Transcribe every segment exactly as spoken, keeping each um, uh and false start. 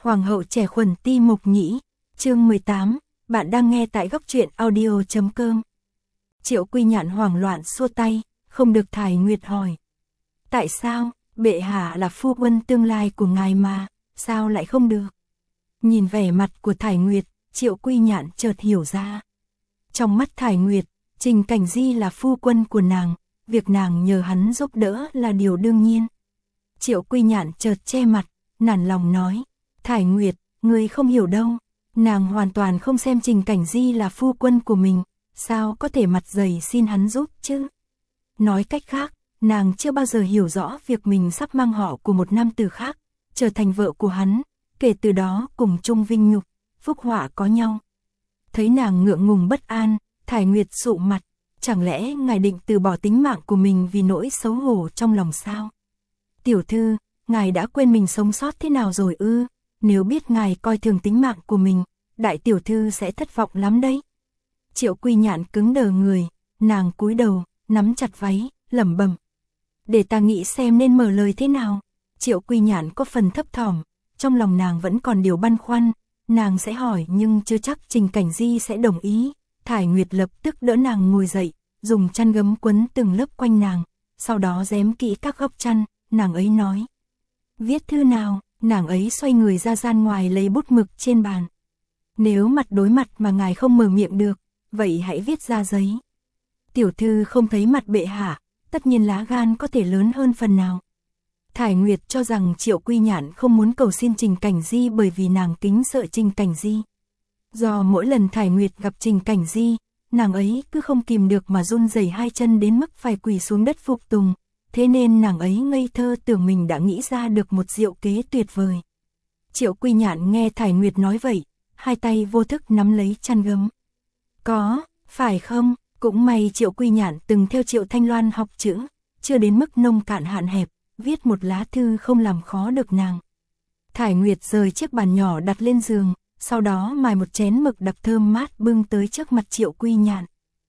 Hoàng hậu trẻ khuẩn ti mục nhĩ, chương mười tám, bạn đang nghe tại góc truyện audio chấm com. Triệu Quy Nhạn hoảng loạn xua tay, không được Thải Nguyệt hỏi. Tại sao, bệ hạ là phu quân tương lai của ngài mà, sao lại không được? Nhìn vẻ mặt của Thải Nguyệt, Triệu Quy Nhạn chợt hiểu ra. Trong mắt Thải Nguyệt, Trình Cảnh Di là phu quân của nàng, việc nàng nhờ hắn giúp đỡ là điều đương nhiên. Triệu Quy Nhạn chợt che mặt, nản lòng nói, Thải Nguyệt, ngươi không hiểu đâu, nàng hoàn toàn không xem Trình Cảnh Di là phu quân của mình, sao có thể mặt dày xin hắn giúp chứ? Nói cách khác, nàng chưa bao giờ hiểu rõ việc mình sắp mang họ của một nam tử khác, trở thành vợ của hắn, kể từ đó cùng chung vinh nhục, phúc họa có nhau. Thấy nàng ngượng ngùng bất an, Thải Nguyệt sụ mặt, chẳng lẽ ngài định từ bỏ tính mạng của mình vì nỗi xấu hổ trong lòng sao? Tiểu thư, ngài đã quên mình sống sót thế nào rồi ư? Nếu biết ngài coi thường tính mạng của mình, đại tiểu thư sẽ thất vọng lắm đấy. Triệu Quy Nhạn cứng đờ người, nàng cúi đầu, nắm chặt váy, lẩm bẩm. Để ta nghĩ xem nên mở lời thế nào. Triệu Quy Nhạn có phần thấp thỏm, trong lòng nàng vẫn còn điều băn khoăn, nàng sẽ hỏi nhưng chưa chắc Trình Cảnh Di sẽ đồng ý. Thải Nguyệt lập tức đỡ nàng ngồi dậy, dùng chăn gấm quấn từng lớp quanh nàng, sau đó giếm kỹ các góc chăn, nàng ấy nói. Viết thư nào? Nàng ấy xoay người ra gian ngoài lấy bút mực trên bàn. Nếu mặt đối mặt mà ngài không mở miệng được, vậy hãy viết ra giấy. Tiểu thư không thấy mặt bệ hạ, tất nhiên lá gan có thể lớn hơn phần nào. Thải Nguyệt cho rằng Triệu Quy Nhạn không muốn cầu xin Trình Cảnh Di bởi vì nàng kính sợ Trình Cảnh Di. Do mỗi lần Thải Nguyệt gặp Trình Cảnh Di, nàng ấy cứ không kìm được mà run rẩy hai chân đến mức phải quỳ xuống đất phục tùng. Thế nên nàng ấy ngây thơ tưởng mình đã nghĩ ra được một diệu kế tuyệt vời. Triệu Quy Nhạn nghe Thải Nguyệt nói vậy, hai tay vô thức nắm lấy chăn gấm. Có, phải không? Cũng may Triệu Quy Nhạn từng theo Triệu Thanh Loan học chữ, chưa đến mức nông cạn hạn hẹp, viết một lá thư không làm khó được nàng. Thải Nguyệt rời chiếc bàn nhỏ đặt lên giường, sau đó mài một chén mực đặc thơm mát bưng tới trước mặt Triệu Quy Nhạn.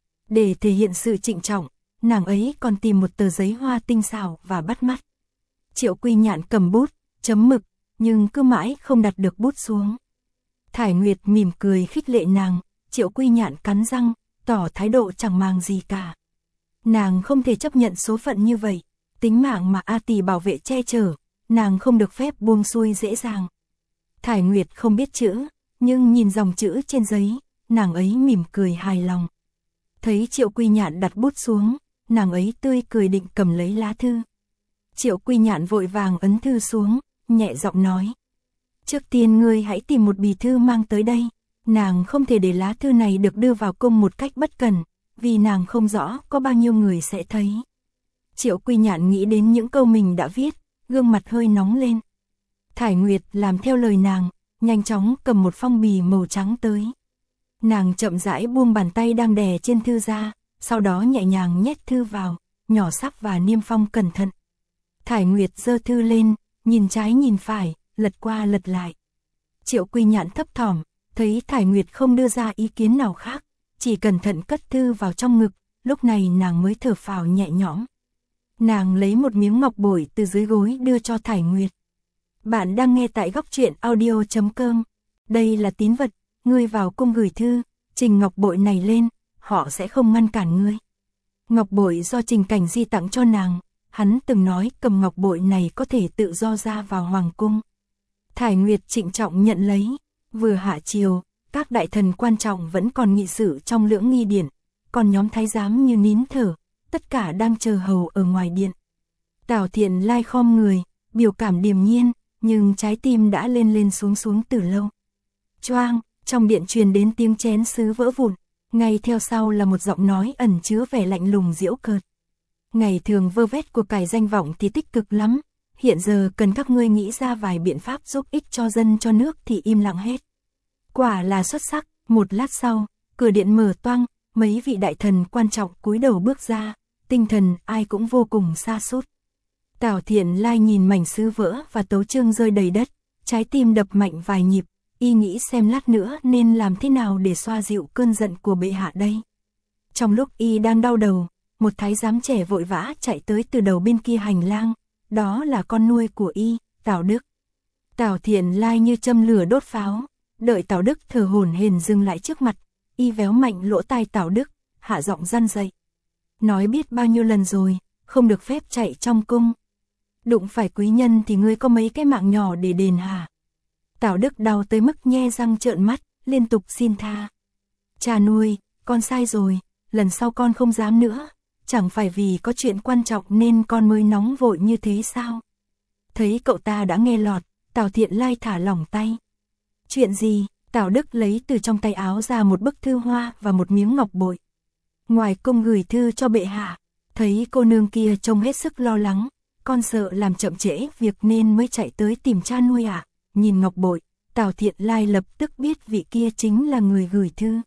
Để thể hiện sự trịnh trọng, nàng ấy còn tìm một tờ giấy hoa tinh xảo và bắt mắt. Triệu Quy Nhạn cầm bút, chấm mực, nhưng cứ mãi không đặt được bút xuống. Thải Nguyệt mỉm cười khích lệ nàng, Triệu Quy Nhạn cắn răng, tỏ thái độ chẳng màng gì cả. Nàng không thể chấp nhận số phận như vậy, tính mạng mà A Tỳ bảo vệ che chở, nàng không được phép buông xuôi dễ dàng. Thải Nguyệt không biết chữ, nhưng nhìn dòng chữ trên giấy, nàng ấy mỉm cười hài lòng. Thấy Triệu Quy Nhạn đặt bút xuống, nàng ấy tươi cười định cầm lấy lá thư. Triệu Quy Nhạn vội vàng ấn thư xuống, nhẹ giọng nói. Trước tiên ngươi hãy tìm một bì thư mang tới đây. Nàng không thể để lá thư này được đưa vào cung một cách bất cẩn, vì nàng không rõ có bao nhiêu người sẽ thấy. Triệu Quy Nhạn nghĩ đến những câu mình đã viết, gương mặt hơi nóng lên. Thải Nguyệt làm theo lời nàng, nhanh chóng cầm một phong bì màu trắng tới. Nàng chậm rãi buông bàn tay đang đè trên thư ra, sau đó nhẹ nhàng nhét thư vào, nhỏ sắc và niêm phong cẩn thận. Thải Nguyệt giơ thư lên, nhìn trái nhìn phải, lật qua lật lại. Triệu Quy Nhạn thấp thỏm, thấy Thải Nguyệt không đưa ra ý kiến nào khác, chỉ cẩn thận cất thư vào trong ngực, lúc này nàng mới thở phào nhẹ nhõm. Nàng lấy một miếng ngọc bội từ dưới gối đưa cho Thải Nguyệt. Bạn đang nghe tại góc truyện audio chấm com. Đây là tín vật, ngươi vào cung gửi thư, trình ngọc bội này lên, họ sẽ không ngăn cản ngươi. Ngọc bội do Trình Cảnh Di tặng cho nàng, hắn từng nói cầm ngọc bội này có thể tự do ra vào hoàng cung. Thải Nguyệt trịnh trọng nhận lấy, vừa hạ chiều, các đại thần quan trọng vẫn còn nghị sự trong lưỡng nghi điện, còn nhóm thái giám như nín thở, tất cả đang chờ hầu ở ngoài điện. Tào Thiện Lai khom người, biểu cảm điềm nhiên, nhưng trái tim đã lên lên xuống xuống từ lâu. Choang, trong điện truyền đến tiếng chén sứ vỡ vụn, ngay theo sau là một giọng nói ẩn chứa vẻ lạnh lùng giễu cợt. Ngày thường vơ vét của cải danh vọng thì tích cực lắm, hiện giờ cần các ngươi nghĩ ra vài biện pháp giúp ích cho dân cho nước thì im lặng hết. Quả là xuất sắc. Một lát sau, cửa điện mở toang, mấy vị đại thần quan trọng cúi đầu bước ra, tinh thần ai cũng vô cùng sa sút. Tào Thiện Lai nhìn mảnh sứ vỡ và tấu chương rơi đầy đất, trái tim đập mạnh vài nhịp, y nghĩ xem lát nữa nên làm thế nào để xoa dịu cơn giận của bệ hạ đây. Trong lúc y đang đau đầu, một thái giám trẻ vội vã chạy tới từ đầu bên kia hành lang, đó là con nuôi của y, Tào Đức. Tào Thiện Lai như châm lửa đốt pháo, đợi Tào Đức thở hổn hển dừng lại trước mặt, y véo mạnh lỗ tai Tào Đức, hạ giọng răn dậy. Nói biết bao nhiêu lần rồi, không được phép chạy trong cung. Đụng phải quý nhân thì ngươi có mấy cái mạng nhỏ để đền hả? Tào Đức đau tới mức nhe răng trợn mắt, liên tục xin tha. Cha nuôi, con sai rồi, lần sau con không dám nữa, chẳng phải vì có chuyện quan trọng nên con mới nóng vội như thế sao? Thấy cậu ta đã nghe lọt, Tào Thiện Lai thả lỏng tay. Chuyện gì? Tào Đức lấy từ trong tay áo ra một bức thư hoa và một miếng ngọc bội. Ngoài cung gửi thư cho bệ hạ, thấy cô nương kia trông hết sức lo lắng, con sợ làm chậm trễ việc nên mới chạy tới tìm cha nuôi ạ. À. Nhìn ngọc bội, Tào Thiện Lai lập tức biết vị kia chính là người gửi thư.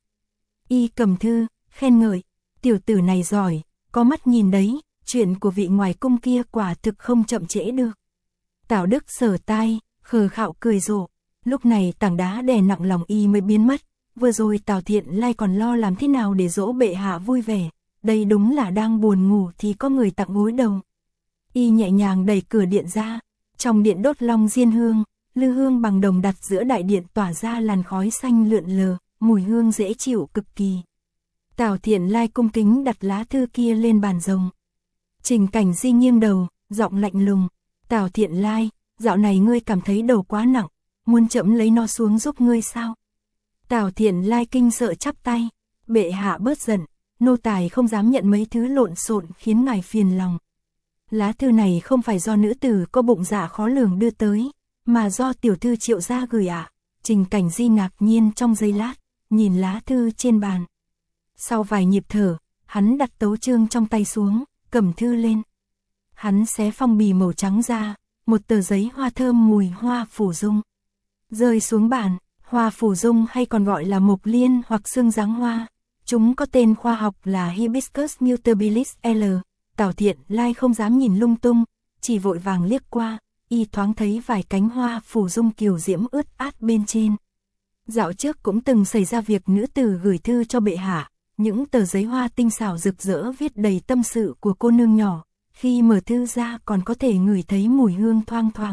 Y cầm thư, khen ngợi, tiểu tử này giỏi, có mắt nhìn đấy, chuyện của vị ngoài cung kia quả thực không chậm trễ được. Tào Đức sờ tai, khờ khạo cười rộ, lúc này tảng đá đè nặng lòng y mới biến mất, vừa rồi Tào Thiện Lai còn lo làm thế nào để dỗ bệ hạ vui vẻ, đây đúng là đang buồn ngủ thì có người tặng gối đầu. Y nhẹ nhàng đẩy cửa điện ra, trong điện đốt long diên hương, lư hương bằng đồng đặt giữa đại điện tỏa ra làn khói xanh lượn lờ, mùi hương dễ chịu cực kỳ. Tào Thiện Lai cung kính đặt lá thư kia lên bàn rồng. Trình Cảnh Di nghiêng đầu, giọng lạnh lùng, Tào Thiện Lai, dạo này ngươi cảm thấy đầu quá nặng, muốn chậm lấy nó xuống giúp ngươi sao? Tào Thiện Lai kinh sợ chắp tay, bệ hạ bớt giận, nô tài không dám nhận mấy thứ lộn xộn khiến ngài phiền lòng. Lá thư này không phải do nữ tử có bụng dạ khó lường đưa tới, mà do tiểu thư Triệu gia gửi ạ. À. Trình Cảnh Di ngạc nhiên trong giây lát, nhìn lá thư trên bàn. Sau vài nhịp thở, hắn đặt tấu chương trong tay xuống, cầm thư lên. Hắn xé phong bì màu trắng ra, một tờ giấy hoa thơm mùi hoa phủ dung. Rơi xuống bàn, hoa phủ dung hay còn gọi là mộc liên hoặc xương dáng hoa. Chúng có tên khoa học là Hibiscus mutabilis L. Tào Thiện Lai không dám nhìn lung tung, chỉ vội vàng liếc qua, y thoáng thấy vài cánh hoa phủ dung kiều diễm ướt át bên trên. Dạo trước cũng từng xảy ra việc nữ tử gửi thư cho bệ hạ, những tờ giấy hoa tinh xảo rực rỡ viết đầy tâm sự của cô nương nhỏ, khi mở thư ra còn có thể ngửi thấy mùi hương thoang thoảng.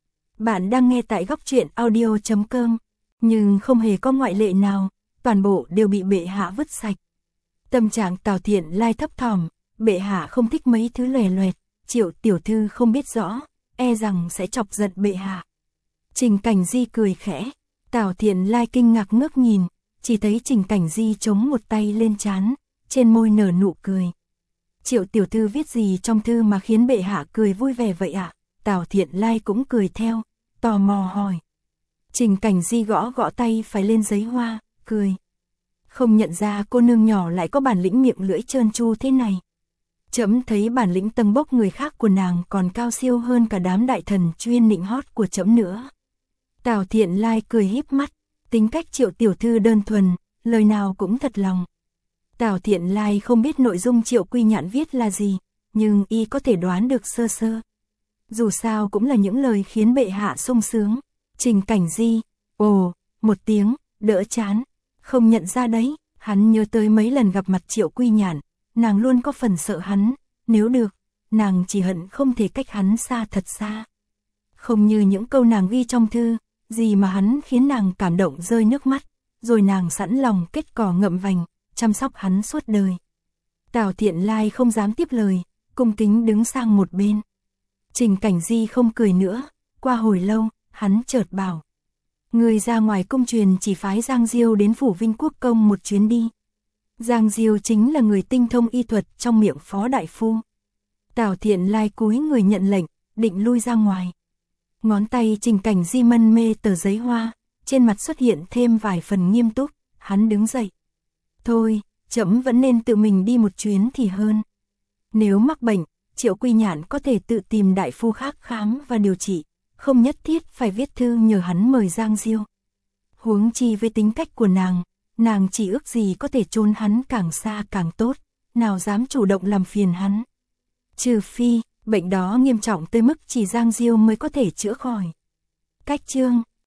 Bạn đang nghe tại góc truyện audio chấm com, nhưng không hề có ngoại lệ nào, toàn bộ đều bị bệ hạ vứt sạch. Tâm trạng Tào Thiện Lai thấp thỏm, bệ hạ không thích mấy thứ lòe loẹt, Triệu tiểu thư không biết rõ, e rằng sẽ chọc giận bệ hạ. Trình Cảnh Di cười khẽ, Tào Thiện Lai kinh ngạc ngước nhìn, chỉ thấy Trình Cảnh Di chống một tay lên trán, trên môi nở nụ cười. Triệu tiểu thư viết gì trong thư mà khiến bệ hạ cười vui vẻ vậy ạ? À? Tào Thiện Lai cũng cười theo, tò mò hỏi. Trình Cảnh Di gõ gõ tay phải lên giấy hoa, cười. Không nhận ra cô nương nhỏ lại có bản lĩnh miệng lưỡi trơn tru thế này. Trẫm thấy bản lĩnh tâng bốc người khác của nàng còn cao siêu hơn cả đám đại thần chuyên nịnh hót của trẫm nữa. Tào Thiện Lai cười híp mắt, tính cách Triệu tiểu thư đơn thuần, lời nào cũng thật lòng. Tào Thiện Lai không biết nội dung Triệu Quy Nhạn viết là gì, nhưng y có thể đoán được sơ sơ. Dù sao cũng là những lời khiến bệ hạ sung sướng. Trình Cảnh Di, ồ, một tiếng, đỡ chán, không nhận ra đấy, hắn nhớ tới mấy lần gặp mặt Triệu Quy Nhạn, nàng luôn có phần sợ hắn, nếu được, nàng chỉ hận không thể cách hắn xa thật xa. Không như những câu nàng ghi trong thư, gì mà hắn khiến nàng cảm động rơi nước mắt, rồi nàng sẵn lòng kết cỏ ngậm vành, chăm sóc hắn suốt đời. Tào Thiện Lai không dám tiếp lời, cung kính đứng sang một bên. Trình Cảnh Di không cười nữa, qua hồi lâu, hắn chợt bảo. Người ra ngoài cung truyền chỉ phái Giang Diêu đến phủ Vinh Quốc công một chuyến đi. Giang Diêu chính là người tinh thông y thuật trong miệng phó đại phu. Tào Thiện Lai cúi người nhận lệnh, định lui ra ngoài. Ngón tay Trình Cảnh Di mân mê tờ giấy hoa, trên mặt xuất hiện thêm vài phần nghiêm túc, hắn đứng dậy. Thôi, trẫm vẫn nên tự mình đi một chuyến thì hơn. Nếu mắc bệnh, Triệu Quy Nhạn có thể tự tìm đại phu khác khám và điều trị, không nhất thiết phải viết thư nhờ hắn mời Giang Diêu. Huống chi với tính cách của nàng, nàng chỉ ước gì có thể trốn hắn càng xa càng tốt, nào dám chủ động làm phiền hắn. Trừ phi, bệnh đó nghiêm trọng tới mức chỉ Giang Diêu mới có thể chữa khỏi. Cách chương